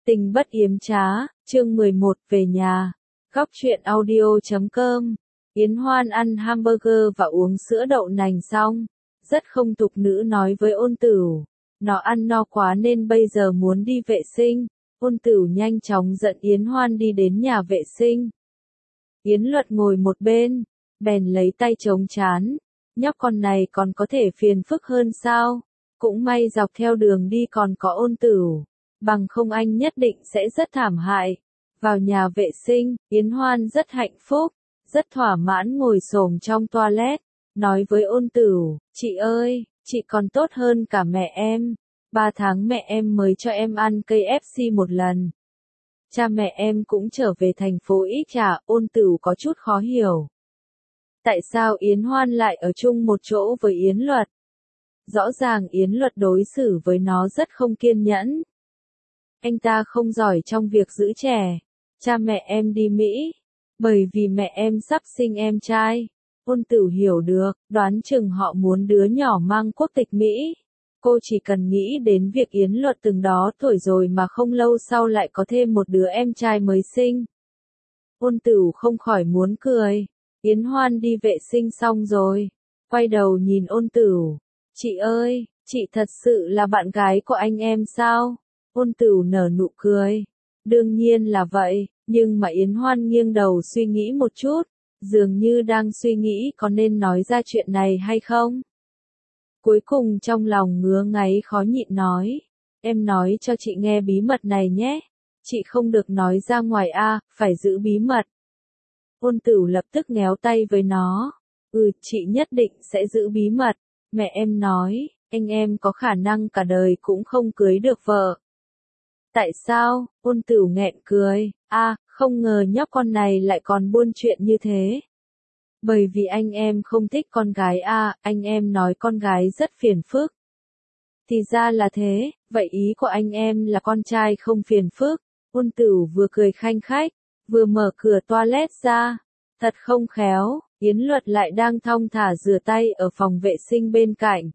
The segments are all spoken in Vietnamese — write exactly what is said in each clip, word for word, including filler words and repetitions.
Tình bất yếm trá, chương mười một về nhà. Góc truyện audio chấm com. Yến Hoan ăn hamburger và uống sữa đậu nành xong, rất không tục nữ nói với Ôn Tửu, nó ăn no quá nên bây giờ muốn đi vệ sinh. Ôn Tửu nhanh chóng dẫn Yến Hoan đi đến nhà vệ sinh. Yến Luật ngồi một bên, bèn lấy tay chống trán, nhóc con này còn có thể phiền phức hơn sao? Cũng may dọc theo đường đi còn có Ôn Tửu, bằng không anh nhất định sẽ rất thảm hại. Vào nhà vệ sinh, Yến Hoan rất hạnh phúc, rất thỏa mãn ngồi xổm trong toilet, nói với Ôn Tửu, chị ơi, chị còn tốt hơn cả mẹ em. Ba tháng mẹ em mới cho em ăn ca ép xê một lần. Cha mẹ em cũng trở về thành phố ít trả. Ôn Tửu có chút khó hiểu. Tại sao Yến Hoan lại ở chung một chỗ với Yến Luật? Rõ ràng Yến Luật đối xử với nó rất không kiên nhẫn. Anh ta không giỏi trong việc giữ trẻ. Cha mẹ em đi Mỹ, bởi vì mẹ em sắp sinh em trai. Ôn Tửu hiểu được, đoán chừng họ muốn đứa nhỏ mang quốc tịch Mỹ. Cô chỉ cần nghĩ đến việc Yến Luật từng đó tuổi rồi mà không lâu sau lại có thêm một đứa em trai mới sinh. Ôn Tửu không khỏi muốn cười. Yến Hoan đi vệ sinh xong rồi, quay đầu nhìn Ôn Tửu. Chị ơi, chị thật sự là bạn gái của anh em sao? Ôn Tửu nở nụ cười. Đương nhiên là vậy, nhưng mà Yến Hoan nghiêng đầu suy nghĩ một chút, dường như đang suy nghĩ có nên nói ra chuyện này hay không. Cuối cùng trong lòng ngứa ngáy khó nhịn nói, em nói cho chị nghe bí mật này nhé, chị không được nói ra ngoài a, phải giữ bí mật. Ôn Tửu lập tức nhéo tay với nó, ừ chị nhất định sẽ giữ bí mật, mẹ em nói, anh em có khả năng cả đời cũng không cưới được vợ. Tại sao? Ôn Tửu nghẹn cười, a, không ngờ nhóc con này lại còn buôn chuyện như thế. Bởi vì anh em không thích con gái a, anh em nói con gái rất phiền phức. Thì ra là thế, vậy ý của anh em là con trai không phiền phức. Ôn Tửu vừa cười khanh khách, vừa mở cửa toilet ra. Thật không khéo, Yến Luật lại đang thong thả rửa tay ở phòng vệ sinh bên cạnh.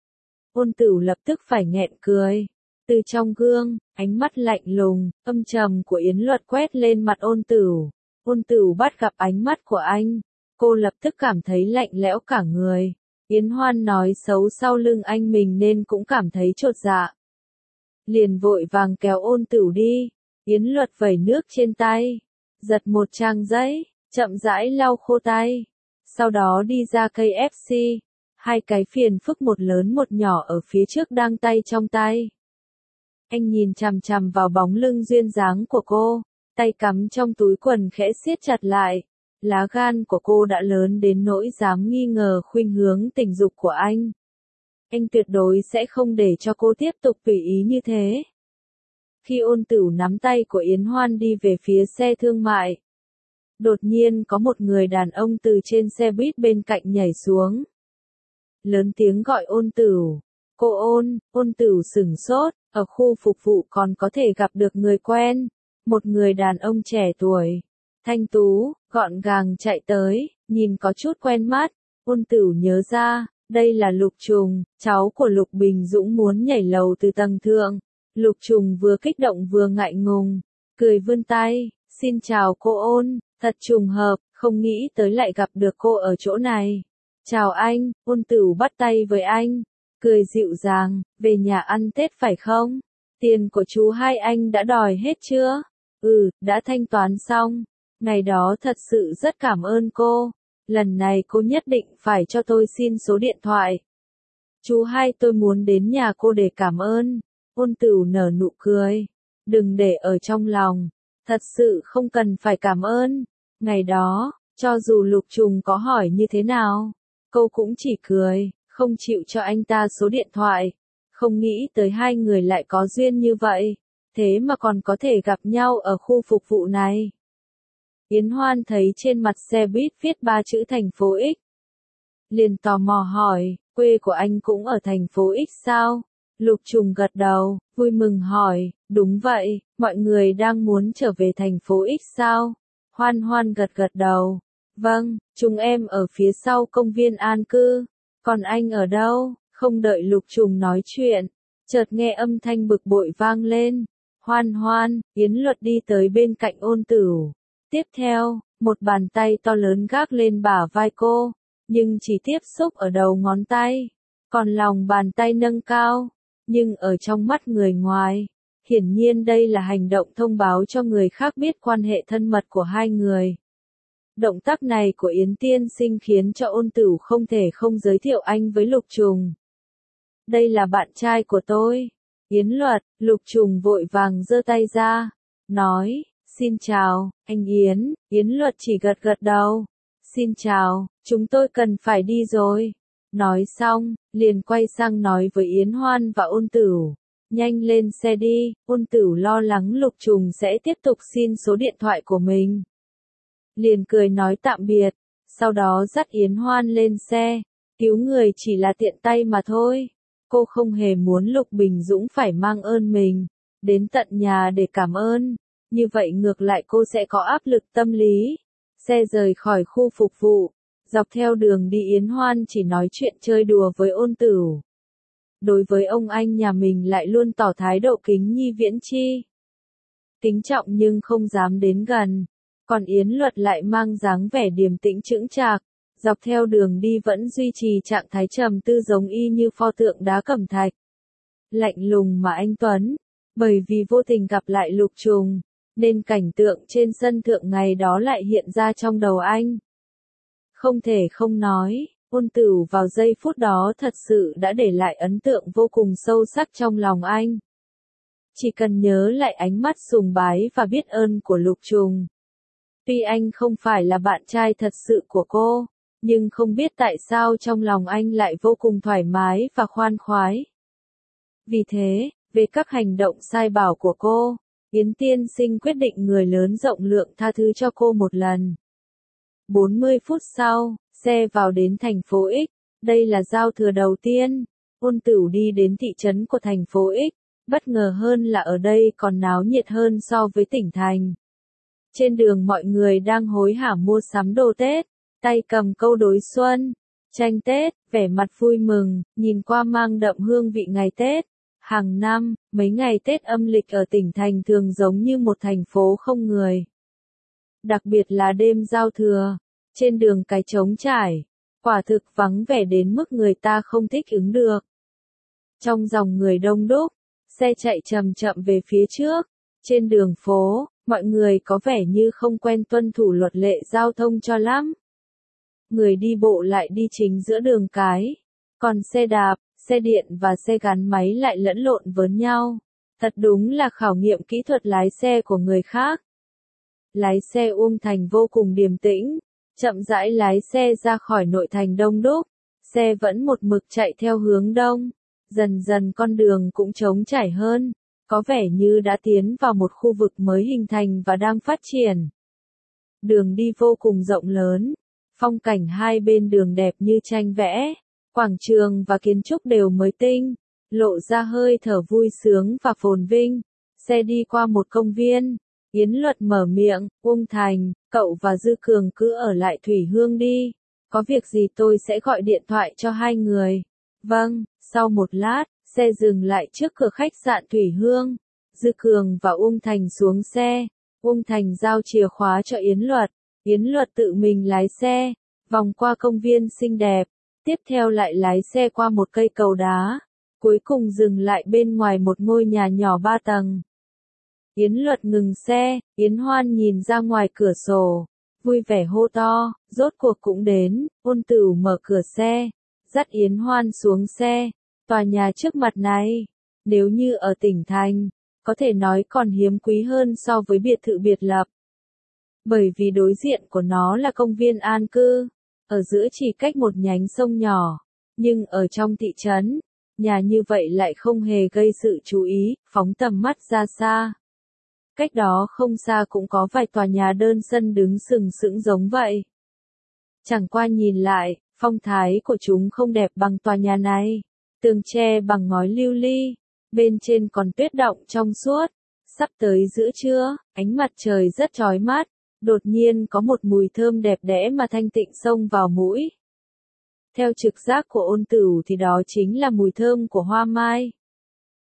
Ôn Tửu lập tức phải nghẹn cười. Từ trong gương, ánh mắt lạnh lùng, âm trầm của Yến Luật quét lên mặt Ôn Tửu. Ôn Tửu bắt gặp ánh mắt của anh, cô lập tức cảm thấy lạnh lẽo cả người. Yến Hoan nói xấu sau lưng anh mình nên cũng cảm thấy chột dạ. Liền vội vàng kéo Ôn Tửu đi. Yến Luật vẩy nước trên tay, giật một trang giấy, chậm rãi lau khô tay. Sau đó đi ra ca ép xê, hai cái phiền phức một lớn một nhỏ ở phía trước đang tay trong tay. Anh nhìn chằm chằm vào bóng lưng duyên dáng của cô, tay cắm trong túi quần khẽ siết chặt lại. Lá gan của cô đã lớn đến nỗi dám nghi ngờ khuynh hướng tình dục của anh. Anh tuyệt đối sẽ không để cho cô tiếp tục tùy ý như thế. Khi Ôn Tửu nắm tay của Yến Hoan đi về phía xe thương mại, đột nhiên có một người đàn ông từ trên xe buýt bên cạnh nhảy xuống. Lớn tiếng gọi Ôn Tửu. Cô Ôn, Ôn Tửu sửng sốt, ở khu phục vụ còn có thể gặp được người quen. Một người đàn ông trẻ tuổi, thanh tú, gọn gàng chạy tới, nhìn có chút quen mắt. Ôn Tửu nhớ ra, đây là Lục Trùng, cháu của Lục Bình Dũng muốn nhảy lầu từ tầng thượng. Lục Trùng vừa kích động vừa ngại ngùng, cười vươn tay, xin chào cô Ôn, thật trùng hợp, không nghĩ tới lại gặp được cô ở chỗ này. Chào anh, Ôn Tửu bắt tay với anh, cười dịu dàng, về nhà ăn Tết phải không? Tiền của chú hai anh đã đòi hết chưa? Ừ, đã thanh toán xong. Ngày đó thật sự rất cảm ơn cô. Lần này cô nhất định phải cho tôi xin số điện thoại. Chú hai tôi muốn đến nhà cô để cảm ơn. Ôn Tửu nở nụ cười. Đừng để ở trong lòng. Thật sự không cần phải cảm ơn. Ngày đó, cho dù Lục Trùng có hỏi như thế nào, cô cũng chỉ cười, không chịu cho anh ta số điện thoại. Không nghĩ tới hai người lại có duyên như vậy. Thế mà còn có thể gặp nhau ở khu phục vụ này. Yến Hoan thấy trên mặt xe buýt viết ba chữ thành phố X. Liền tò mò hỏi, quê của anh cũng ở thành phố X sao? Lục Trùng gật đầu, vui mừng hỏi, đúng vậy, mọi người đang muốn trở về thành phố X sao? Hoan Hoan gật gật đầu, vâng, chúng em ở phía sau công viên an cư, còn anh ở đâu? Không đợi Lục Trùng nói chuyện, chợt nghe âm thanh bực bội vang lên. Hoan hoan, Yến Luật đi tới bên cạnh Ôn Tửu. Tiếp theo, một bàn tay to lớn gác lên bả vai cô, nhưng chỉ tiếp xúc ở đầu ngón tay, còn lòng bàn tay nâng cao, nhưng ở trong mắt người ngoài, hiển nhiên đây là hành động thông báo cho người khác biết quan hệ thân mật của hai người. Động tác này của Yến Tiên Sinh khiến cho Ôn Tửu không thể không giới thiệu anh với Lục Trùng. Đây là bạn trai của tôi. Yến Luật. Lục Trùng vội vàng giơ tay ra, nói, xin chào, anh Yến. Yến Luật chỉ gật gật đầu. Xin chào, chúng tôi cần phải đi rồi. Nói xong, liền quay sang nói với Yến Hoan và Ôn Tửu. Nhanh lên xe đi. Ôn Tửu lo lắng Lục Trùng sẽ tiếp tục xin số điện thoại của mình. Liền cười nói tạm biệt, sau đó dắt Yến Hoan lên xe. Cứu người chỉ là tiện tay mà thôi. Cô không hề muốn Lục Bình Dũng phải mang ơn mình đến tận nhà để cảm ơn, như vậy ngược lại cô sẽ có áp lực tâm lý. Xe rời khỏi khu phục vụ, dọc theo đường đi Yến Hoan chỉ nói chuyện chơi đùa với Ôn Tửu. Đối với ông anh nhà mình lại luôn tỏ thái độ kính nhi viễn chi. Kính trọng nhưng không dám đến gần, còn Yến Luật lại mang dáng vẻ điềm tĩnh chững chạc. Dọc theo đường đi vẫn duy trì trạng thái trầm tư giống y như pho tượng đá cẩm thạch. Lạnh lùng mà anh Tuấn, bởi vì vô tình gặp lại Lục Trùng, nên cảnh tượng trên sân thượng ngày đó lại hiện ra trong đầu anh. Không thể không nói, Ôn Tửu vào giây phút đó thật sự đã để lại ấn tượng vô cùng sâu sắc trong lòng anh. Chỉ cần nhớ lại ánh mắt sùng bái và biết ơn của Lục Trùng. Tuy anh không phải là bạn trai thật sự của cô, nhưng không biết tại sao trong lòng anh lại vô cùng thoải mái và khoan khoái. Vì thế, về các hành động sai bảo của cô, Yến Tiên Sinh quyết định người lớn rộng lượng tha thứ cho cô một lần. bốn mươi phút sau, xe vào đến thành phố X, đây là giao thừa đầu tiên. Ôn Tửu đi đến thị trấn của thành phố X, bất ngờ hơn là ở đây còn náo nhiệt hơn so với tỉnh thành. Trên đường mọi người đang hối hả mua sắm đồ Tết. Tay cầm câu đối xuân, tranh Tết, vẻ mặt vui mừng, nhìn qua mang đậm hương vị ngày Tết. Hàng năm, mấy ngày Tết âm lịch ở tỉnh thành thường giống như một thành phố không người. Đặc biệt là đêm giao thừa, trên đường cái trống trải, quả thực vắng vẻ đến mức người ta không thích ứng được. Trong dòng người đông đúc, xe chạy chậm chậm về phía trước, trên đường phố, mọi người có vẻ như không quen tuân thủ luật lệ giao thông cho lắm. Người đi bộ lại đi chính giữa đường cái, còn xe đạp, xe điện và xe gắn máy lại lẫn lộn với nhau. Thật đúng là khảo nghiệm kỹ thuật lái xe của người khác. Lái xe Uông Thành vô cùng điềm tĩnh, chậm rãi lái xe ra khỏi nội thành đông đúc, xe vẫn một mực chạy theo hướng đông, dần dần con đường cũng trống trải hơn, có vẻ như đã tiến vào một khu vực mới hình thành và đang phát triển. Đường đi vô cùng rộng lớn. Phong cảnh hai bên đường đẹp như tranh vẽ, quảng trường và kiến trúc đều mới tinh, lộ ra hơi thở vui sướng và phồn vinh. Xe đi qua một công viên, Yến Luật mở miệng, Uông Thành, cậu và Dư Cường cứ ở lại Thủy Hương đi, có việc gì tôi sẽ gọi điện thoại cho hai người. Vâng, sau một lát, xe dừng lại trước cửa khách sạn Thủy Hương, Dư Cường và Uông Thành xuống xe, Uông Thành giao chìa khóa cho Yến Luật. Yến Luật tự mình lái xe, vòng qua công viên xinh đẹp, tiếp theo lại lái xe qua một cây cầu đá, cuối cùng dừng lại bên ngoài một ngôi nhà nhỏ ba tầng. Yến Luật ngừng xe, Yến Hoan nhìn ra ngoài cửa sổ, vui vẻ hô to, rốt cuộc cũng đến. Ôn Tửu mở cửa xe, dắt Yến Hoan xuống xe. Tòa nhà trước mặt này, nếu như ở tỉnh thành, có thể nói còn hiếm quý hơn so với biệt thự biệt lập. Bởi vì đối diện của nó là công viên an cư, ở giữa chỉ cách một nhánh sông nhỏ, nhưng ở trong thị trấn, nhà như vậy lại không hề gây sự chú ý, phóng tầm mắt ra xa. Cách đó không xa cũng có vài tòa nhà đơn sân đứng sừng sững giống vậy. Chẳng qua nhìn lại, phong thái của chúng không đẹp bằng tòa nhà này. Tường tre bằng ngói lưu ly, bên trên còn tuyết động trong suốt. Sắp tới giữa trưa, ánh mặt trời rất chói mắt, đột nhiên có một mùi thơm đẹp đẽ mà thanh tịnh xông vào mũi. Theo trực giác của Ôn Tửu thì đó chính là mùi thơm của hoa mai.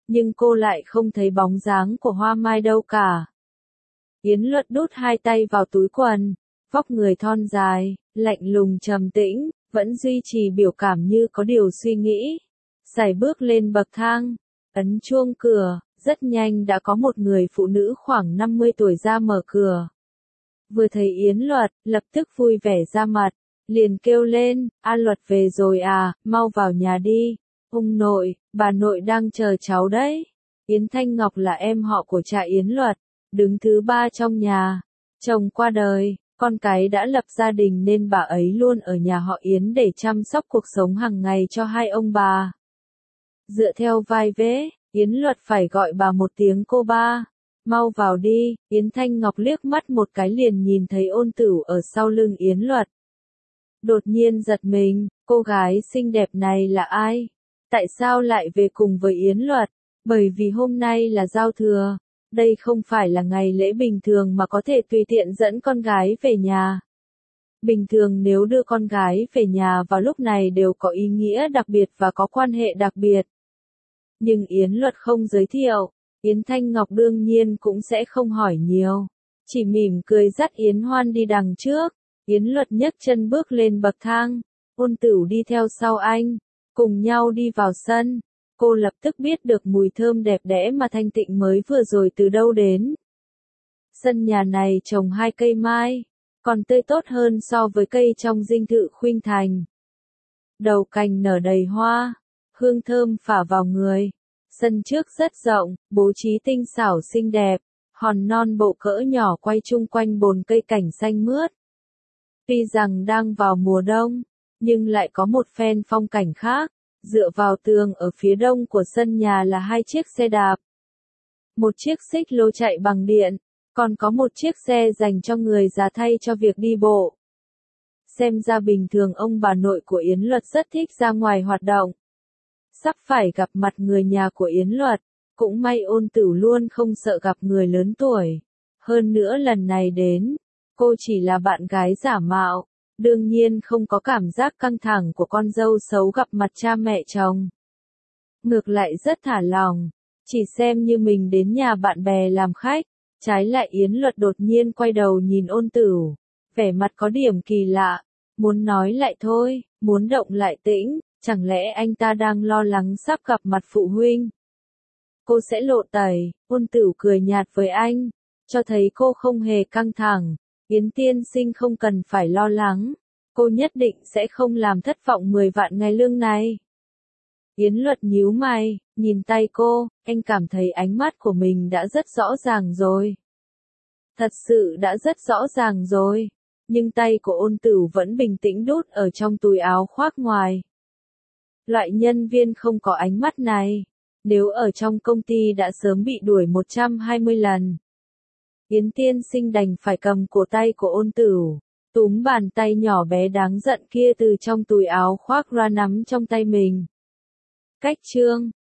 nhưng cô lại không thấy bóng dáng của Hoa Mai đâu cả. Yến Luật đút hai tay vào túi quần, vóc người thon dài, lạnh lùng trầm tĩnh, vẫn duy trì biểu cảm như có điều suy nghĩ. Sải bước lên bậc thang, ấn chuông cửa, rất nhanh đã có một người phụ nữ khoảng năm mươi tuổi ra mở cửa. Vừa thấy Yến Luật, lập tức vui vẻ ra mặt, liền kêu lên, "A Luật về rồi à, mau vào nhà đi. Ông nội, bà nội đang chờ cháu đấy." Yến Thanh Ngọc là em họ của cha Yến Luật, đứng thứ ba trong nhà. Chồng qua đời, con cái đã lập gia đình nên bà ấy luôn ở nhà họ Yến để chăm sóc cuộc sống hàng ngày cho hai ông bà. Dựa theo vai vế, Yến Luật phải gọi bà một tiếng cô ba. "Mau vào đi." Yến Thanh Ngọc liếc mắt một cái liền nhìn thấy Ôn Tửu ở sau lưng Yến Luật. Đột nhiên giật mình, cô gái xinh đẹp này là ai? Tại sao lại về cùng với Yến Luật? Bởi vì hôm nay là giao thừa, đây không phải là ngày lễ bình thường mà có thể tùy tiện dẫn con gái về nhà. Bình thường nếu đưa con gái về nhà vào lúc này đều có ý nghĩa đặc biệt và có quan hệ đặc biệt. Nhưng Yến Luật không giới thiệu, Yến Thanh Ngọc đương nhiên cũng sẽ không hỏi nhiều, chỉ mỉm cười dắt Yến Hoan đi đằng trước. Yến Luật nhấc chân bước lên bậc thang, Ôn Tửu đi theo sau anh, cùng nhau đi vào sân. Cô lập tức biết được mùi thơm đẹp đẽ mà Thanh Tịnh mới vừa rồi từ đâu đến. Sân nhà này trồng hai cây mai, còn tươi tốt hơn so với cây trong dinh thự Khuynh Thành. Đầu cành nở đầy hoa, hương thơm phả vào người. Sân trước rất rộng, bố trí tinh xảo xinh đẹp, hòn non bộ cỡ nhỏ quay chung quanh bồn cây cảnh xanh mướt. Tuy rằng đang vào mùa đông, nhưng lại có một phen phong cảnh khác. Dựa vào tường ở phía đông của sân nhà là hai chiếc xe đạp. Một chiếc xích lô chạy bằng điện, còn có một chiếc xe dành cho người già thay cho việc đi bộ. Xem ra bình thường ông bà nội của Yến Luật rất thích ra ngoài hoạt động. Sắp phải gặp mặt người nhà của Yến Luật, cũng may Ôn Tửu luôn không sợ gặp người lớn tuổi. Hơn nữa lần này đến, cô chỉ là bạn gái giả mạo. Đương nhiên không có cảm giác căng thẳng của con dâu xấu gặp mặt cha mẹ chồng. Ngược lại rất thả lòng, chỉ xem như mình đến nhà bạn bè làm khách. Trái lại Yến Luật đột nhiên quay đầu nhìn Ôn Tửu, vẻ mặt có điểm kỳ lạ, muốn nói lại thôi, muốn động lại tĩnh, chẳng lẽ anh ta đang lo lắng sắp gặp mặt phụ huynh. Cô sẽ lộ tẩy, Ôn Tửu cười nhạt với anh, cho thấy cô không hề căng thẳng. Yến tiên sinh không cần phải lo lắng, cô nhất định sẽ không làm thất vọng mười vạn ngày lương này. Yến Luật nhíu mày, nhìn tay cô, anh cảm thấy ánh mắt của mình đã rất rõ ràng rồi. Thật sự đã rất rõ ràng rồi, nhưng tay của Ôn Tửu vẫn bình tĩnh đút ở trong túi áo khoác ngoài. Loại nhân viên không có ánh mắt này, nếu ở trong công ty đã sớm bị đuổi một trăm hai mươi lần. Yến tiên sinh đành phải cầm cổ tay của Ôn Tửu, túm bàn tay nhỏ bé đáng giận kia từ trong túi áo khoác ra nắm trong tay mình. Cách chương